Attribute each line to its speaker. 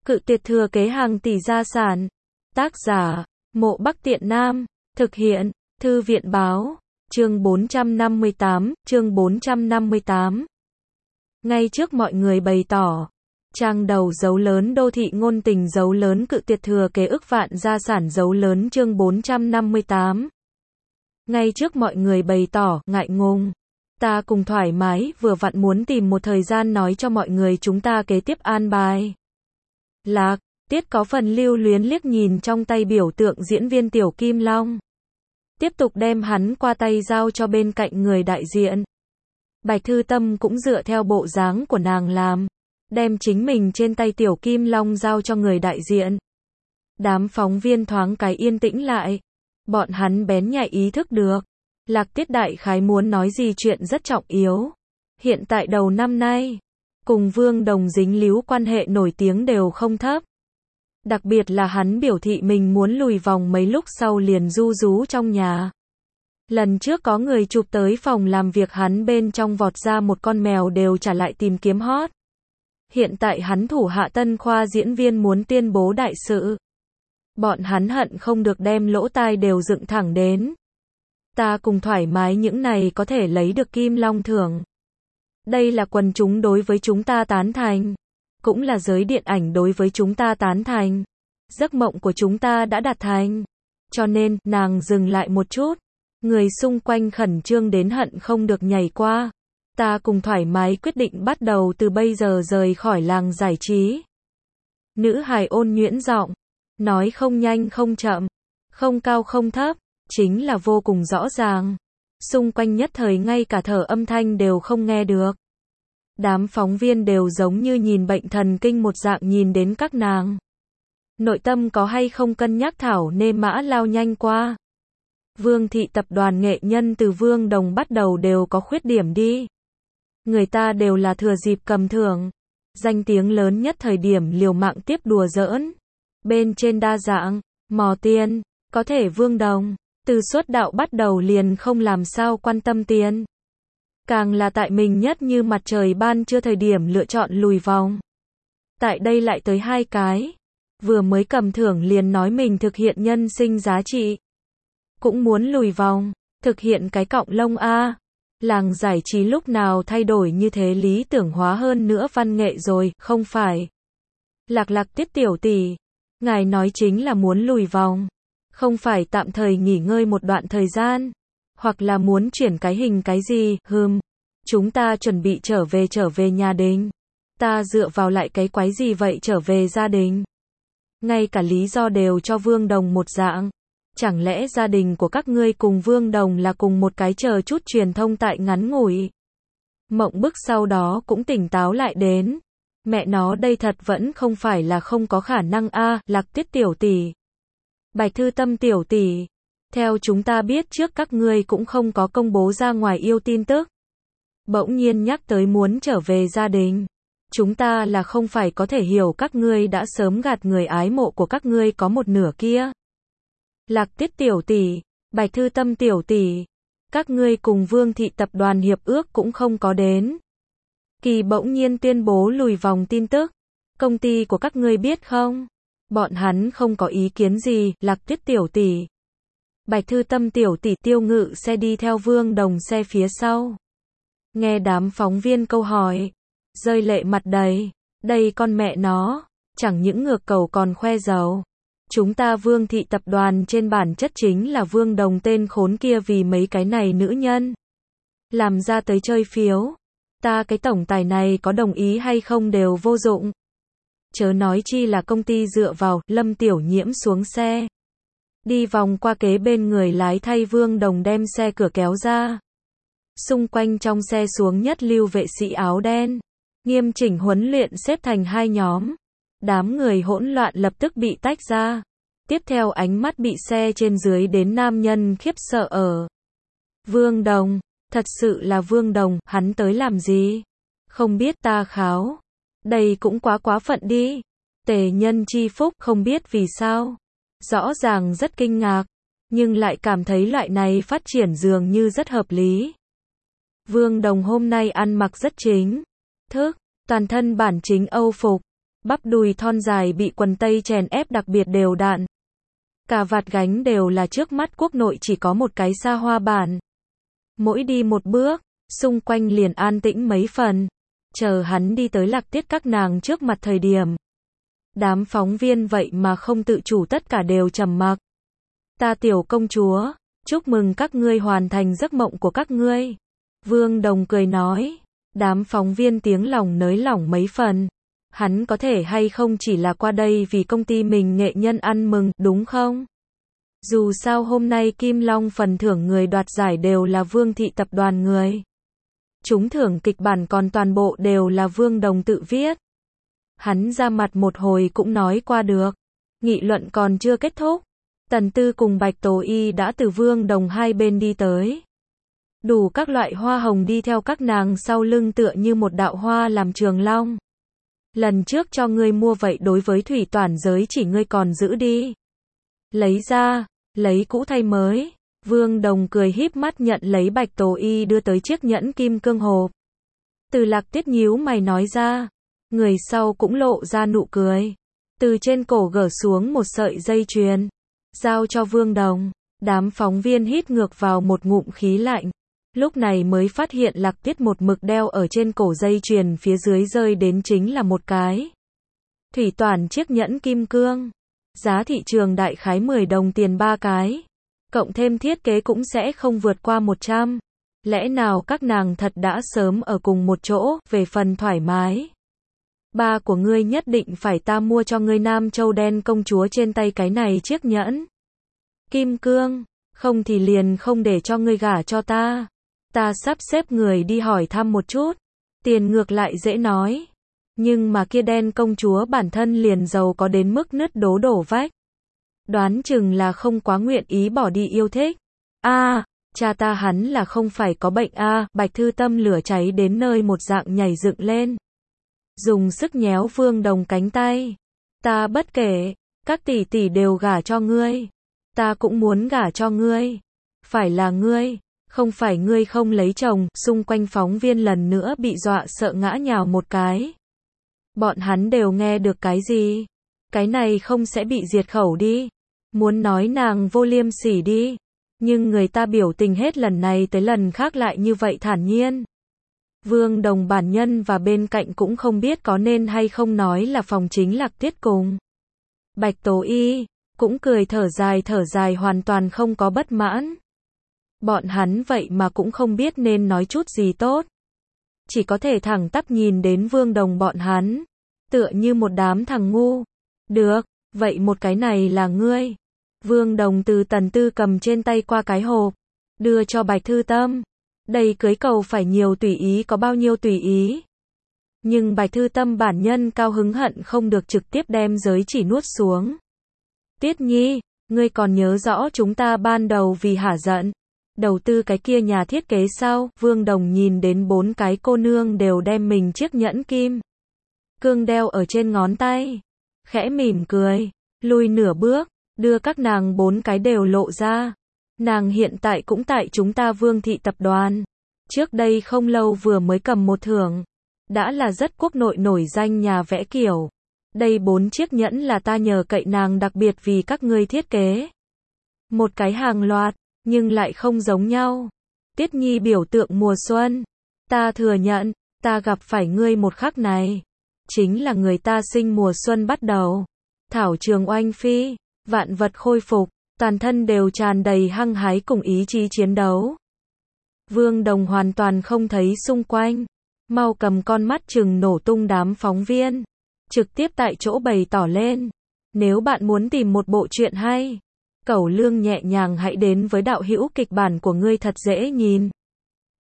Speaker 1: Cự tuyệt thừa kế hàng tỷ gia sản. Tác giả, Mộ Bắc Tiện Nam. Thực hiện, Thư viện báo. Chương 458, chương 458. Ngay trước mọi người bày tỏ. Trang đầu dấu lớn đô thị ngôn tình dấu lớn cự tuyệt thừa kế ức vạn gia sản dấu lớn chương 458. Ngay trước mọi người bày tỏ, ngại ngùng. Ta cùng thoải mái, vừa vặn muốn tìm một thời gian nói cho mọi người chúng ta kế tiếp an bài. Lạc, Tiết có phần lưu luyến liếc nhìn trong tay biểu tượng diễn viên Tiểu Kim Long. Tiếp tục đem hắn qua tay giao cho bên cạnh người đại diện. Bạch Thư Tâm cũng dựa theo bộ dáng của nàng làm. Đem chính mình trên tay Tiểu Kim Long giao cho người đại diện. Đám phóng viên thoáng cái yên tĩnh lại. Bọn hắn bén nhạy ý thức được. Lạc Tiết đại khái muốn nói gì chuyện rất trọng yếu. Hiện tại đầu năm nay, cùng Vương Đồng dính líu quan hệ nổi tiếng đều không thấp. Đặc biệt là hắn biểu thị mình muốn lùi vòng mấy lúc sau liền ru rú trong nhà. Lần trước có người chụp tới phòng làm việc hắn bên trong vọt ra một con mèo đều trả lại tìm kiếm hot. Hiện tại hắn thủ hạ tân khoa diễn viên muốn tuyên bố đại sự. Bọn hắn hận không được đem lỗ tai đều dựng thẳng đến. Ta cùng thoải mái những này có thể lấy được Kim Long thưởng. Đây là quần chúng đối với chúng ta tán thành. Cũng là giới điện ảnh đối với chúng ta tán thành. Giấc mộng của chúng ta đã đạt thành. Cho nên, nàng dừng lại một chút. Người xung quanh khẩn trương đến hận không được nhảy qua. Ta cùng thoải mái quyết định bắt đầu từ bây giờ rời khỏi làng giải trí. Nữ hài ôn nhuyễn giọng. Nói không nhanh không chậm. Không cao không thấp. Chính là vô cùng rõ ràng. Xung quanh nhất thời ngay cả thở âm thanh đều không nghe được. Đám phóng viên đều giống như nhìn bệnh thần kinh một dạng nhìn đến các nàng. Nội tâm có hay không cân nhắc thảo nê mã lao nhanh qua. Vương thị tập đoàn nghệ nhân từ Vương Đồng bắt đầu đều có khuyết điểm đi. Người ta đều là thừa dịp cầm thưởng. Danh tiếng lớn nhất thời điểm liều mạng tiếp đùa giỡn. Bên trên đa dạng, mò tiền, có thể Vương Đồng, từ xuất đạo bắt đầu liền không làm sao quan tâm tiền. Càng là tại mình nhất như mặt trời ban trưa thời điểm lựa chọn lùi vòng. Tại đây lại tới hai cái. Vừa mới cầm thưởng liền nói mình thực hiện nhân sinh giá trị. Cũng muốn lùi vòng, thực hiện cái cọng lông A. Làng giải trí lúc nào thay đổi như thế lý tưởng hóa hơn nữa văn nghệ rồi, không phải. Lạc Tiết tiểu tỷ. Ngài nói chính là muốn lùi vòng. Không phải tạm thời nghỉ ngơi một đoạn thời gian. Hoặc là muốn chuyển cái hình cái gì, chúng ta chuẩn bị trở về nhà đình. Ta dựa vào lại cái quái gì vậy trở về gia đình. Ngay cả lý do đều cho Vương Đồng một dạng. Chẳng lẽ gia đình của các ngươi cùng Vương Đồng là cùng một cái chờ chút truyền thông tại ngắn ngủi. Mộng bức sau đó cũng tỉnh táo lại đến. Mẹ nó đây thật vẫn không phải là không có khả năng a. Lạc Tiết tiểu tỷ. Bạch Thư Tâm tiểu tỷ. Theo chúng ta biết trước các ngươi cũng không có công bố ra ngoài yêu tin tức. Bỗng nhiên nhắc tới muốn trở về gia đình. Chúng ta là không phải có thể hiểu các ngươi đã sớm gạt người ái mộ của các ngươi có một nửa kia. Lạc Tiết tiểu tỷ, Bạch Thư Tâm tiểu tỷ. Các ngươi cùng Vương thị tập đoàn hiệp ước cũng không có đến. Kỳ bỗng nhiên tuyên bố lùi vòng tin tức. Công ty của các ngươi biết không? Bọn hắn không có ý kiến gì, Lạc Tiết tiểu tỷ. Bạch Thư Tâm tiểu tỷ Tiêu Ngự xe đi theo Vương Đồng xe phía sau. Nghe đám phóng viên câu hỏi, rơi lệ mặt đầy, đây con mẹ nó, chẳng những ngược cầu còn khoe giàu. Chúng ta Vương thị tập đoàn trên bản chất chính là Vương Đồng tên khốn kia vì mấy cái này nữ nhân. Làm ra tới chơi phiếu. Ta cái tổng tài này có đồng ý hay không đều vô dụng. Chớ nói chi là công ty dựa vào, Lâm Tiểu Nhiễm xuống xe. Đi vòng qua kế bên người lái thay Vương Đồng đem xe cửa kéo ra. Xung quanh trong xe xuống nhất lưu vệ sĩ áo đen. Nghiêm chỉnh huấn luyện xếp thành hai nhóm. Đám người hỗn loạn lập tức bị tách ra. Tiếp theo ánh mắt bị xe trên dưới đến nam nhân khiếp sợ ở. Vương Đồng, thật sự là Vương Đồng, hắn tới làm gì? Không biết ta kháo. Đây cũng quá phận đi. Tề Nhân Chi Phúc không biết vì sao. Rõ ràng rất kinh ngạc. Nhưng lại cảm thấy loại này phát triển dường như rất hợp lý. Vương Đồng hôm nay ăn mặc rất chính thức. Toàn thân bản chính Âu phục. Bắp đùi thon dài bị quần tây chèn ép đặc biệt đều đặn. Cả vạt gánh đều là trước mắt quốc nội chỉ có một cái xa hoa bản. Mỗi đi một bước, xung quanh liền an tĩnh mấy phần. Chờ hắn đi tới Lạc Tiết các nàng trước mặt thời điểm. Đám phóng viên vậy mà không tự chủ tất cả đều trầm mặc. Ta tiểu công chúa, chúc mừng các ngươi hoàn thành giấc mộng của các ngươi. Vương Đồng cười nói. Đám phóng viên tiếng lòng nới lỏng mấy phần. Hắn có thể hay không chỉ là qua đây vì công ty mình nghệ nhân ăn mừng, đúng không? Dù sao hôm nay Kim Long phần thưởng người đoạt giải đều là Vương thị tập đoàn người. Trúng thưởng kịch bản còn toàn bộ đều là Vương Đồng tự viết. Hắn ra mặt một hồi cũng nói qua được. Nghị luận còn chưa kết thúc. Tần Tư cùng Bạch Tố Y đã từ Vương Đồng hai bên đi tới. Đủ các loại hoa hồng đi theo các nàng sau lưng tựa như một đạo hoa làm trường long. Lần trước cho ngươi mua vậy đối với thủy toản giới chỉ ngươi còn giữ đi. Lấy ra, lấy cũ thay mới. Vương Đồng cười híp mắt nhận lấy Bạch Tố Y đưa tới chiếc nhẫn kim cương hộp. Từ Lạc Tiết nhíu mày nói ra. Người sau cũng lộ ra nụ cười. Từ trên cổ gỡ xuống một sợi dây chuyền. Giao cho Vương Đồng. Đám phóng viên hít ngược vào một ngụm khí lạnh. Lúc này mới phát hiện Lạc Tiết một mực đeo ở trên cổ dây chuyền phía dưới rơi đến chính là một cái. Thủy toản chiếc nhẫn kim cương. Giá thị trường đại khái 10 đồng tiền 3 cái. Cộng thêm thiết kế cũng sẽ không vượt qua 100. Lẽ nào các nàng thật đã sớm ở cùng một chỗ, về phần thoải mái. Ba của ngươi nhất định phải ta mua cho ngươi Nam Châu đen công chúa trên tay cái này chiếc nhẫn. Kim cương, không thì liền không để cho ngươi gả cho ta. Ta sắp xếp người đi hỏi thăm một chút. Tiền ngược lại dễ nói. Nhưng mà kia đen công chúa bản thân liền giàu có đến mức nứt đổ vách. Đoán chừng là không quá nguyện ý bỏ đi yêu thích. Cha ta hắn là không phải có bệnh Bạch Thư Tâm lửa cháy đến nơi một dạng nhảy dựng lên. Dùng sức nhéo Vương Đồng cánh tay. Ta bất kể, các tỷ tỷ đều gả cho ngươi. Ta cũng muốn gả cho ngươi. Phải là ngươi, không phải ngươi không lấy chồng. Xung quanh phóng viên lần nữa bị dọa sợ ngã nhào một cái. Bọn hắn đều nghe được cái gì? Cái này không sẽ bị diệt khẩu đi. Muốn nói nàng vô liêm sỉ đi. Nhưng người ta biểu tình hết lần này tới lần khác lại như vậy thản nhiên. Vương Đồng bản nhân và bên cạnh cũng không biết có nên hay không nói là phòng chính Lạc Tiết cùng. Bạch Tố Y cũng cười thở dài hoàn toàn không có bất mãn. Bọn hắn vậy mà cũng không biết nên nói chút gì tốt. Chỉ có thể thẳng tắp nhìn đến Vương Đồng bọn hắn. Tựa như một đám thằng ngu. Được, vậy một cái này là ngươi. Vương Đồng từ Tần Tư cầm trên tay qua cái hộp. Đưa cho Bạch Thư Tâm. Đây cưới cầu phải nhiều tùy ý có bao nhiêu tùy ý. Nhưng Bạch Thư Tâm bản nhân cao hứng hận không được trực tiếp đem giới chỉ nuốt xuống. Tiết Nhi, ngươi còn nhớ rõ chúng ta ban đầu vì hả giận. Đầu tư cái kia nhà thiết kế sao? Vương Đồng nhìn đến 4 cái cô nương đều đem mình chiếc nhẫn kim cương đeo ở trên ngón tay. Khẽ mỉm cười, lùi nửa bước, đưa các nàng 4 cái đều lộ ra. Nàng hiện tại cũng tại chúng ta Vương thị tập đoàn. Trước đây không lâu vừa mới cầm một thưởng. Đã là rất quốc nội nổi danh nhà vẽ kiểu. Đây 4 chiếc nhẫn là ta nhờ cậy nàng đặc biệt vì các ngươi thiết kế. Một cái hàng loạt, nhưng lại không giống nhau. Tiết Nhi biểu tượng mùa xuân. Ta thừa nhận, ta gặp phải ngươi một khắc này. Chính là người ta sinh mùa xuân bắt đầu. Thảo trường oanh phi, vạn vật khôi phục, toàn thân đều tràn đầy hăng hái cùng ý chí chiến đấu. Vương Đồng hoàn toàn không thấy xung quanh. Mau cầm con mắt chừng nổ tung đám phóng viên. Trực tiếp tại chỗ bày tỏ lên. Nếu bạn muốn tìm một bộ truyện hay, Cẩu Lương nhẹ nhàng hãy đến với đạo hữu kịch bản của ngươi thật dễ nhìn.